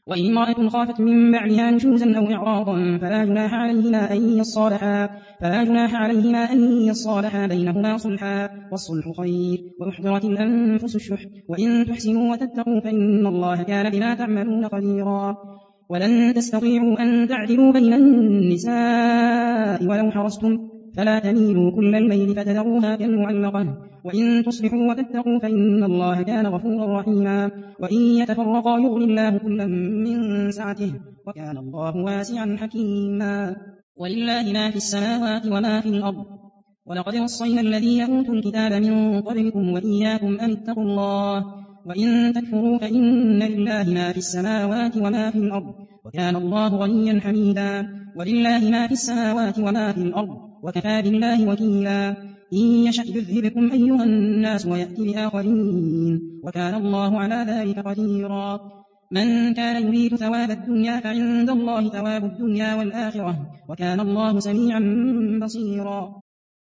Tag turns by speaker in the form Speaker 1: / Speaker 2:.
Speaker 1: وإن امرأة خافت من بعلها نشوزا أو إعراضا فلا جناح عليهما أن يصالحا بينهما صلحا، والصلح خير. وأحضرت الأنفس الشح، وإن تحسنوا وتتقوا فإن الله كان بما تعملون خبيرا. ولن تستطيعوا أن تعدلوا بين النساء ولو حرصتم، فلا تميلوا كل الميل فتذروها كالمعلقة. وإن تصلحوا وتتقوا فإن الله كان غفورا رحيما. وإن يتفرقا يغني الله كلا من سعته، وكان الله واسعا حكيما. ولله ما في السماوات وما في الأرض. ولقد وصينا الذين أوتوا الكتاب من قبلكم وإياكم أن اتقوا الله، وإن تكفروا فإن لله ما في السماوات وما في الأرض، وكان الله غنيا حميدا. ولله ما في السماوات وما في الأرض، وكفى بالله وكيلا. إن يشأ يذهبكم أيها الناس ويأتي بآخرين، وكان الله على ذلك قديرا. من كان يريد ثواب الدنيا فعند الله ثواب الدنيا والآخرة، وكان الله سميعا بصيرا.